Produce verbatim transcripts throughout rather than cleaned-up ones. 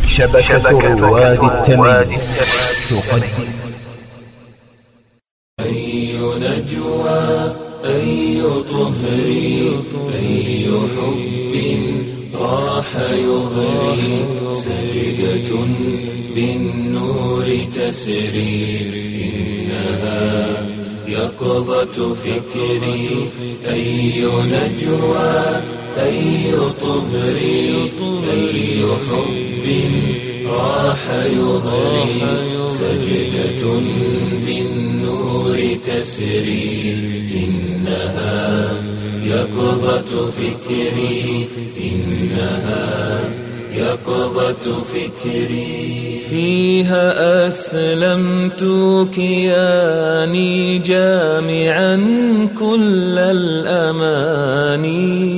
شبكة رواد التمييز تقدم. أي نجوى أي طهر أي حب راح يغري سجدة بالنور تسري إنها يقظة فكري. أي نجوى أي طهر أي حب راح يغري سجدة بالنور تسري إنها يقظة فكري إنها يقظة فكري. فيها أسلمت كياني جامعا كل الأماني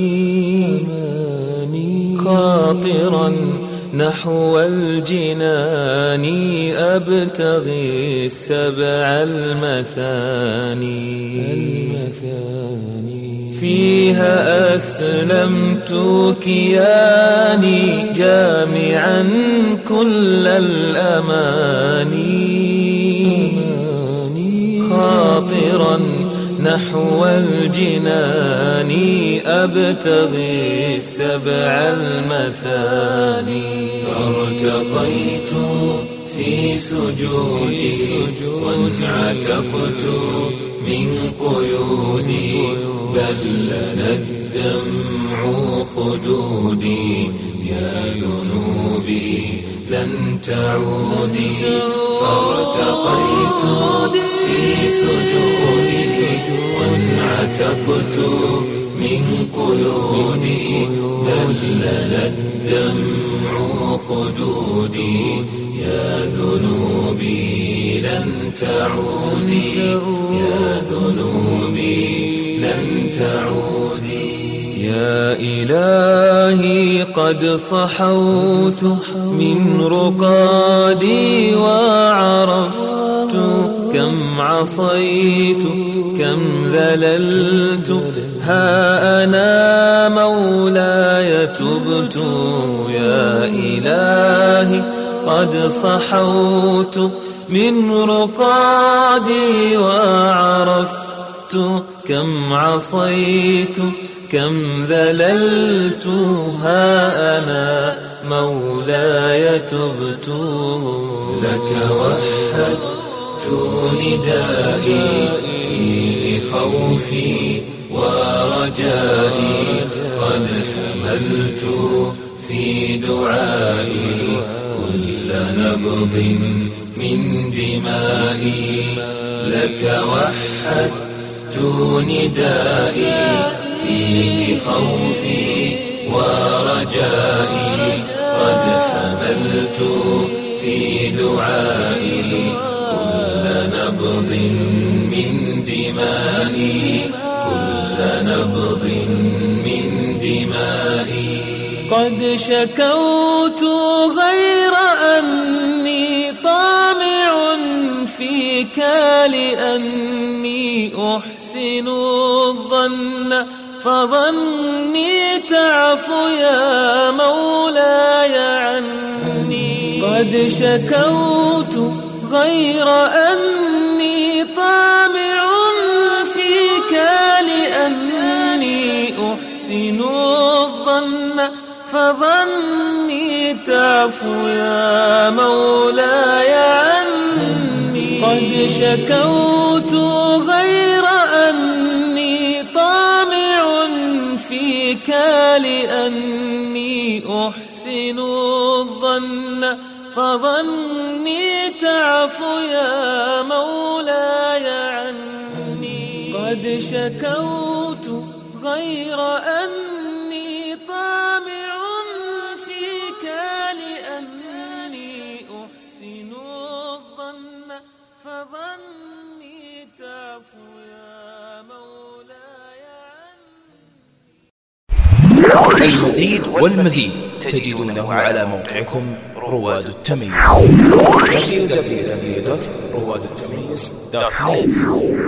خاطرا نحو الجنان أبتغي السبع المثاني. فيها أسلمت كياني جامعا كل الأماني خاطرا نحو الجنان أبتغي السبع المثاني. فارتقيت في سجودي وانعتقت من قيودي بل لنا الدمع خدودي يا ذنوبي لن تعودي. فارتقيت في سجودي وانعتقت من قيودي بل لنا الدمع خدودي يا ذنوبي لن تعودي يا ذنوبي لن تعودي. يا إلهي قد صحوت من رقادي وعرفت كم عصيت كم ذللت ها أنا مولاي تبت. يا إلهي قد صحوت من رقادي وعرفت كم عصيت كم ذللت ها أنا مولاي تبت. لك وحدت ندائي في خوفي ورجائي قد حملت في دعائي كل نبض من دمائي. لك وحدت ندائي في خوفي ورجائي قد حملت في دعائي كل نبض من دمائي كل نبض من دمائي. قد شكوت غير أني طامع فيك لأني أحسن الظن فظني تعفو يا مولاي عني. قد شكوت غير أني طامع فيك لأني أحسن الظن فظني تعفو يا مولاي عني. قد شكوت غير أني طامع فيك لأني أحسن الظن فظني تعفو يا مولاي عني. قد شكوت غير أني طامع فيك لأني أحسن الظن فظني تعفو يا مولاي عني. المزيد والمزيد تجدونه على موقعكم رواد التمييز دبليو دبليو دبليو دوت رواد التمييز دوت نت.